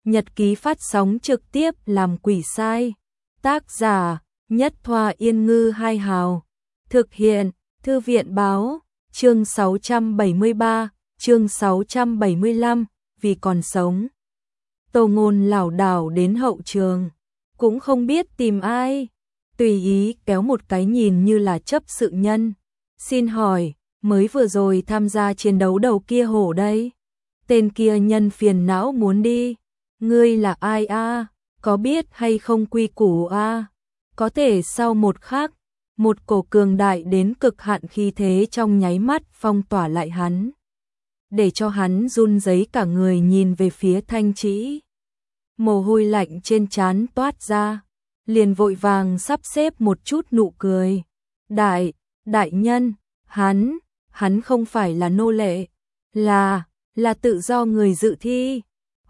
nhật ký phát sóng trực tiếp làm quỷ sai. Tác giả, Nhất Thoa Yên Ngư Hai Hào. Thực hiện, Thư viện Báo. Chương 673, chương 675, vì còn sống. Tô Ngôn lảo đảo đến hậu trường, cũng không biết tìm ai, tùy ý kéo một cái nhìn như là chấp sự nhân. Xin hỏi, mới vừa rồi tham gia chiến đấu đầu kia hổ đây? Tên kia nhân phiền não muốn đi. Ngươi là ai a? Có biết hay không quy củ a? Có thể sau một khắc, một cổ cường đại đến cực hạn khí thế trong nháy mắt phong tỏa lại hắn, để cho hắn run rẩy cả người nhìn về phía Thanh Trĩ. Mồ hôi lạnh trên trán toát ra, liền vội vàng sắp xếp một chút nụ cười. Đại nhân, hắn không phải là nô lệ, là tự do người dự thi.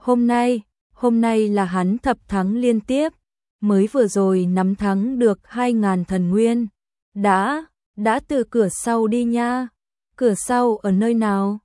Hôm nay là hắn thập thắng liên tiếp, mới vừa rồi nắm thắng được 2.000 thần nguyên. Đã từ cửa sau đi nha. Cửa sau ở nơi nào?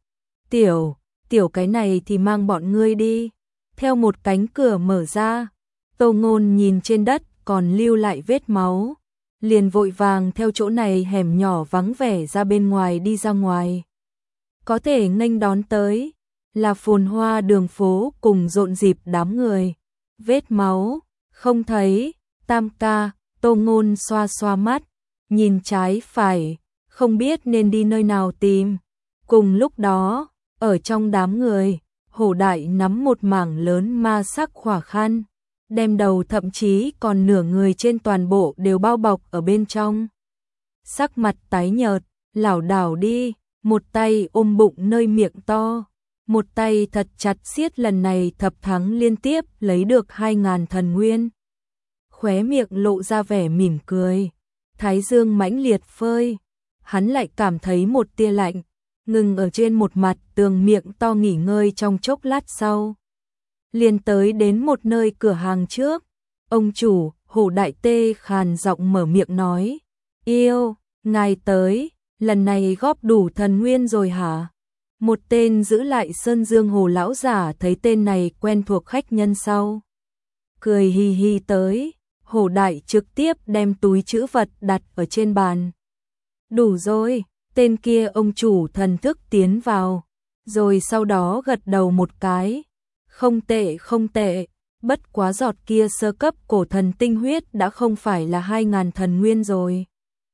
Tiểu cái này thì mang bọn ngươi đi. Theo một cánh cửa mở ra, Tô Ngôn nhìn trên đất còn lưu lại vết máu, liền vội vàng theo chỗ này hẻm nhỏ vắng vẻ ra bên ngoài đi ra ngoài. Có thể nghênh đón tới là phồn hoa đường phố cùng rộn rịp đám người. Vết máu không thấy. Tam ca. Tô Ngôn xoa xoa mắt, nhìn trái phải, không biết nên đi nơi nào tìm. Cùng lúc đó, ở trong đám người, Hổ Đại nắm một mảng lớn ma sắc khỏa khăn, đem đầu thậm chí còn nửa người trên toàn bộ đều bao bọc ở bên trong. Sắc mặt tái nhợt, lảo đảo đi, một tay ôm bụng nơi miệng to, một tay thật chặt siết lần này thập thắng liên tiếp lấy được 2.000 thần nguyên. Khóe miệng lộ ra vẻ mỉm cười, thái dương mãnh liệt phơi, hắn lại cảm thấy một tia lạnh, ngừng ở trên một mặt tường miệng to nghỉ ngơi trong chốc lát sau. Liền tới đến một nơi cửa hàng trước, ông chủ, Hổ Đại tê khàn giọng mở miệng nói, yêu, ngài tới, lần này góp đủ thần nguyên rồi hả? Một tên giữ lại Sơn Dương Hồ lão giả thấy tên này quen thuộc khách nhân sau, cười hi hi tới. Hổ Đại trực tiếp đem túi trữ vật đặt ở trên bàn. Đủ rồi, tên kia ông chủ thần thức tiến vào, rồi sau đó gật đầu một cái. Không tệ, bất quá giọt kia sơ cấp cổ thần tinh huyết đã không phải là 2.000 thần nguyên rồi.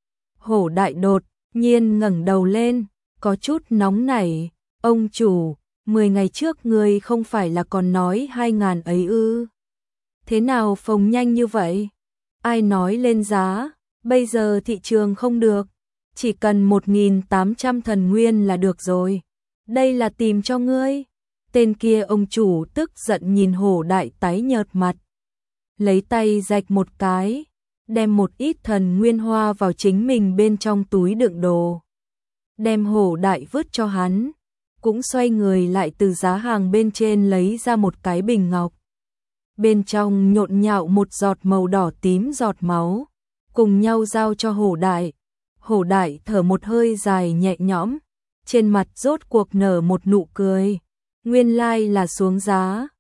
Hổ Đại đột nhiên ngẩng đầu lên, có chút nóng nảy. Ông chủ, 10 ngày trước ngươi không phải là còn nói 2.000 ấy ư? Thế nào phồng nhanh như vậy? Ai nói lên giá? Bây giờ thị trường không được, chỉ cần 1.800 thần nguyên là được rồi. Đây là tìm cho ngươi. Tên kia ông chủ tức giận nhìn Hổ Đại tái nhợt mặt, lấy tay rạch một cái, đem một ít thần nguyên hoa vào chính mình bên trong túi đựng đồ, đem Hổ Đại vứt cho hắn, cũng xoay người lại từ giá hàng bên trên lấy ra một cái bình ngọc. Bên trong nhộn nhạo một giọt màu đỏ tím giọt máu, cùng nhau giao cho Hổ Đại. Hổ Đại thở một hơi dài nhẹ nhõm, trên mặt rốt cuộc nở một nụ cười. Nguyên lai là xuống giá.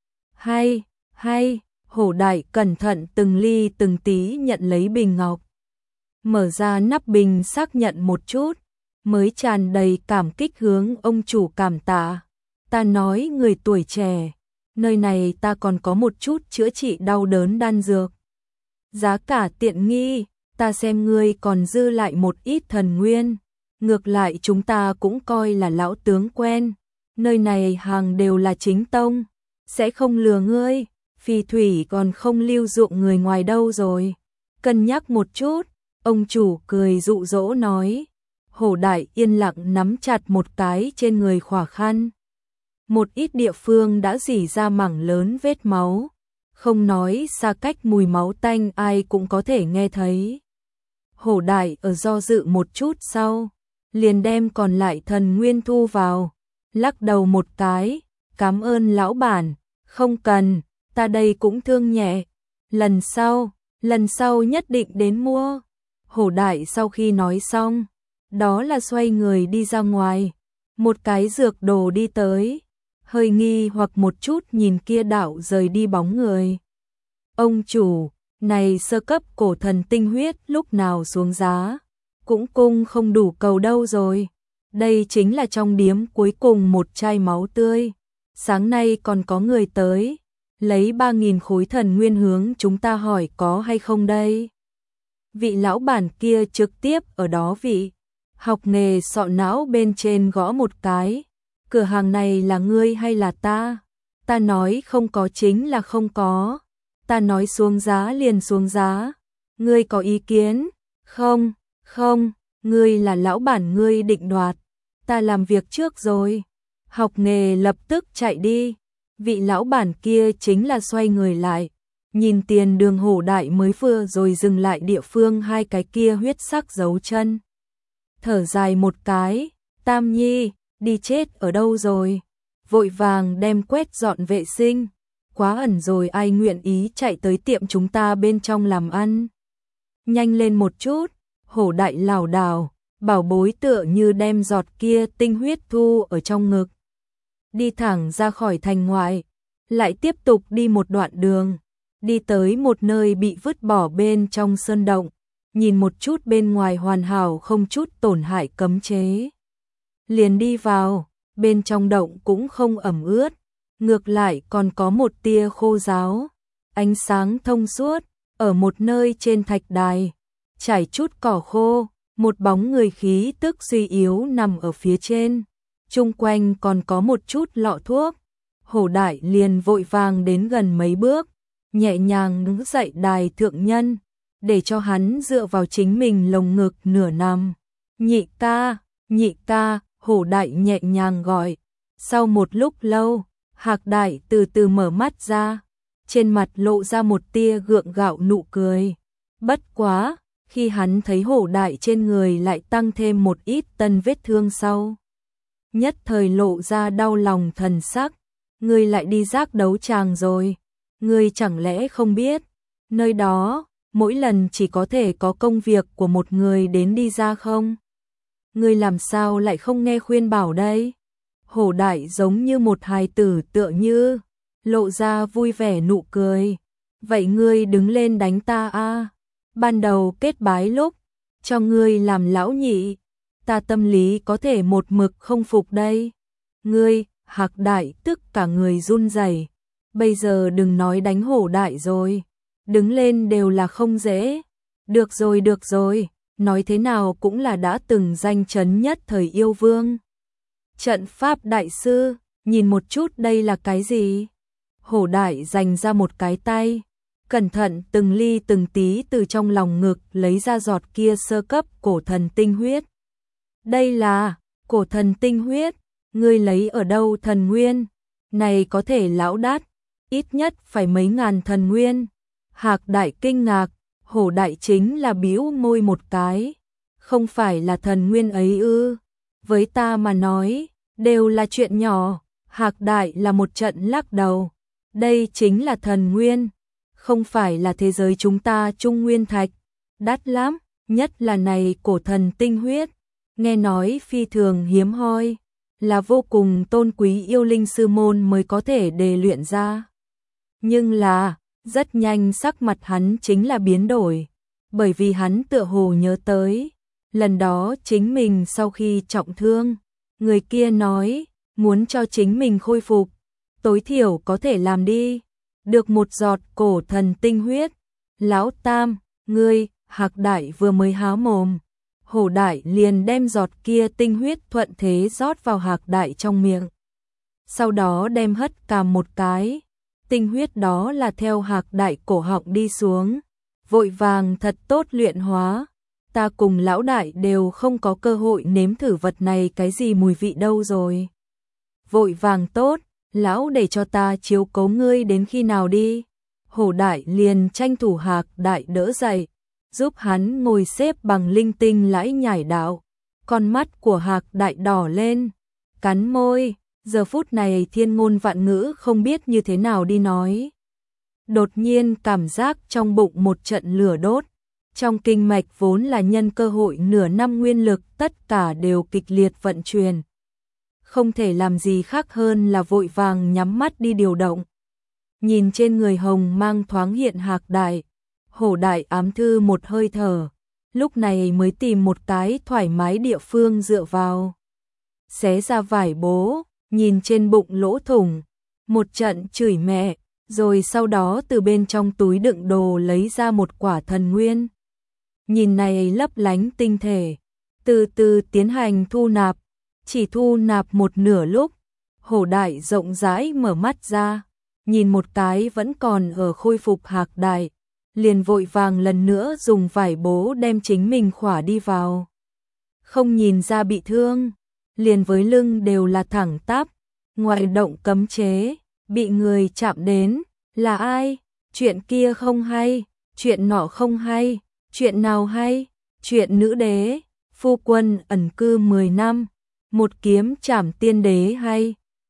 Hay, Hổ Đại cẩn thận từng ly từng tí nhận lấy bình ngọc, mở ra nắp bình xác nhận một chút, mới tràn đầy cảm kích hướng ông chủ cảm tạ. Ta nói người tuổi trẻ, nơi này ta còn có một chút chữa trị đau đớn đan dược. Giá cả tiện nghi, ta xem ngươi còn dư lại một ít thần nguyên. Ngược lại chúng ta cũng coi là lão tướng quen. Nơi này hàng đều là chính tông, sẽ không lừa ngươi. Phì thủy còn không lưu dụng người ngoài đâu rồi. Cân nhắc một chút, ông chủ cười dụ dỗ nói. Hổ Đại yên lặng nắm chặt một cái trên người khỏa khăn. Một ít địa phương đã rỉ ra mảng lớn vết máu, không nói xa cách mùi máu tanh ai cũng có thể nghe thấy. Hổ Đại ở do dự một chút sau, liền đem còn lại thần nguyên thu vào, lắc đầu một cái, cảm ơn lão bản, không cần, ta đây cũng thương nhẹ, lần sau nhất định đến mua. Hổ Đại sau khi nói xong, đó là xoay người đi ra ngoài, một cái dược đồ đi tới. hơi nghi hoặc một chút nhìn kia đạo rời đi bóng người. Ông chủ, này sơ cấp cổ thần tinh huyết lúc nào xuống giá, cũng cung không đủ cầu đâu rồi. Đây chính là trong điếm cuối cùng một chai máu tươi. Sáng nay còn có người tới, lấy 3.000 khối thần nguyên hướng chúng ta hỏi có hay không đây. Vị lão bản kia trực tiếp ở đó vị học nghề sọ não bên trên gõ một cái. Cửa hàng này là ngươi hay là ta? Ta nói không có chính là không có. Ta nói xuống giá liền xuống giá. Ngươi có ý kiến? Không, không, ngươi là lão bản ngươi định đoạt. Ta làm việc trước rồi. Học nghề lập tức chạy đi. Vị lão bản kia chính là xoay người lại. Nhìn tiền đường Hổ Đại mới vừa rồi dừng lại địa phương hai cái kia huyết sắc dấu chân. Thở dài một cái, Tam Nhi, đi chết ở đâu rồi? Vội vàng đem quét dọn vệ sinh. Quá ẩn rồi ai nguyện ý chạy tới tiệm chúng ta bên trong làm ăn. Nhanh lên một chút, Hổ Đại lảo đảo, bảo bối tựa như đem giọt kia tinh huyết thu ở trong ngực. Đi thẳng ra khỏi thành ngoại, lại tiếp tục đi một đoạn đường, đi tới một nơi bị vứt bỏ bên trong sơn động, nhìn một chút bên ngoài hoàn hảo không chút tổn hại cấm chế. Liền đi vào, bên trong động cũng không ẩm ướt, ngược lại còn có một tia khô ráo, ánh sáng thông suốt, ở một nơi trên thạch đài, trải chút cỏ khô, một bóng người khí tức suy yếu nằm ở phía trên, chung quanh còn có một chút lọ thuốc. Hổ Đại liền vội vàng đến gần mấy bước, nhẹ nhàng đứng dậy đài thượng nhân, để cho hắn dựa vào chính mình lồng ngực nửa nằm. Nhị ca, Hổ Đại nhẹ nhàng gọi. Sau một lúc lâu, Hạc Đại từ từ mở mắt ra, trên mặt lộ ra một tia gượng gạo nụ cười. Bất quá, khi hắn thấy Hổ Đại trên người lại tăng thêm một ít tân vết thương sau, nhất thời lộ ra đau lòng thần sắc. Ngươi lại đi giác đấu tràng rồi, ngươi chẳng lẽ không biết, nơi đó, mỗi lần chỉ có thể có công việc của một người đến đi ra không? Ngươi làm sao lại không nghe khuyên bảo đây? Hổ Đại giống như một hài tử tựa như, lộ ra vui vẻ nụ cười. Vậy ngươi đứng lên đánh ta a? Ban đầu kết bái lúc, cho ngươi làm lão nhị, ta tâm lý có thể một mực không phục đây. Ngươi, Hạc Đại tức cả người run rẩy. Bây giờ đừng nói đánh Hổ Đại rồi, đứng lên đều là không dễ. Được rồi, nói thế nào cũng là đã từng danh chấn nhất thời yêu vương. Trận pháp đại sư, nhìn một chút đây là cái gì? Hổ Đại dành ra một cái tay, cẩn thận từng ly từng tí từ trong lòng ngực lấy ra giọt kia sơ cấp cổ thần tinh huyết. Đây là cổ thần tinh huyết, ngươi lấy ở đâu thần nguyên? Này có thể lão đắt, ít nhất phải mấy ngàn thần nguyên. Hạc Đại kinh ngạc, Hổ Đại chính là bĩu môi một cái. Không phải là thần nguyên ấy ư? Với ta mà nói, đều là chuyện nhỏ. Hạc Đại là một trận lắc đầu. Đây chính là thần nguyên, không phải là thế giới chúng ta trung nguyên thạch. Đắt lắm, nhất là này cổ thần tinh huyết. Nghe nói phi thường hiếm hoi, là vô cùng tôn quý yêu linh sư môn mới có thể đề luyện ra. Nhưng là, rất nhanh sắc mặt hắn chính là biến đổi, bởi vì hắn tựa hồ nhớ tới, lần đó chính mình sau khi trọng thương, người kia nói, muốn cho chính mình khôi phục, tối thiểu có thể làm đi, được một giọt cổ thần tinh huyết. Lão Tam, ngươi, Hạc Đại vừa mới há mồm, Hổ Đại liền đem giọt kia tinh huyết thuận thế rót vào Hạc Đại trong miệng. Sau đó đem hất cằm một cái, tinh huyết đó là theo Hạc Đại cổ họng đi xuống, vội vàng thật tốt luyện hóa. Ta cùng lão đại đều không có cơ hội nếm thử vật này cái gì mùi vị đâu rồi. Vội vàng tốt, lão để cho ta chiếu cố ngươi đến khi nào đi. Hổ Đại liền tranh thủ Hạc Đại đỡ dậy, giúp hắn ngồi xếp bằng linh tinh lãi nhải đạo. Con mắt của Hạc Đại đỏ lên, cắn môi, giờ phút này thiên ngôn vạn ngữ không biết như thế nào đi nói. Đột nhiên cảm giác trong bụng một trận lửa đốt, trong kinh mạch vốn là nhân cơ hội nửa năm nguyên lực tất cả đều kịch liệt vận chuyển. không thể làm gì khác hơn là vội vàng nhắm mắt đi điều động. Nhìn trên người Hồng Mang thoáng hiện Hạc Đại, Hổ Đại ám thư một hơi thở, lúc này mới tìm một cái thoải mái địa phương dựa vào. Xé ra vải bố, nhìn trên bụng lỗ thủng, một trận chửi mẹ, rồi sau đó từ bên trong túi đựng đồ lấy ra một quả thần nguyên. Nhìn này lấp lánh tinh thể, từ từ tiến hành thu nạp, chỉ thu nạp một nửa lúc, Hổ Đại rộng rãi mở mắt ra, nhìn một cái vẫn còn ở khôi phục Hạc Đại, liền vội vàng lần nữa dùng vải bố đem chính mình khỏa đi vào. Không nhìn ra bị thương, liền với lưng đều là thẳng tắp, ngoại động cấm chế, bị người chạm đến, là ai? Chuyện kia không hay, chuyện nọ không hay, chuyện nào hay? Chuyện nữ đế, phu quân ẩn cư 10 năm, một kiếm chảm tiên đế hay?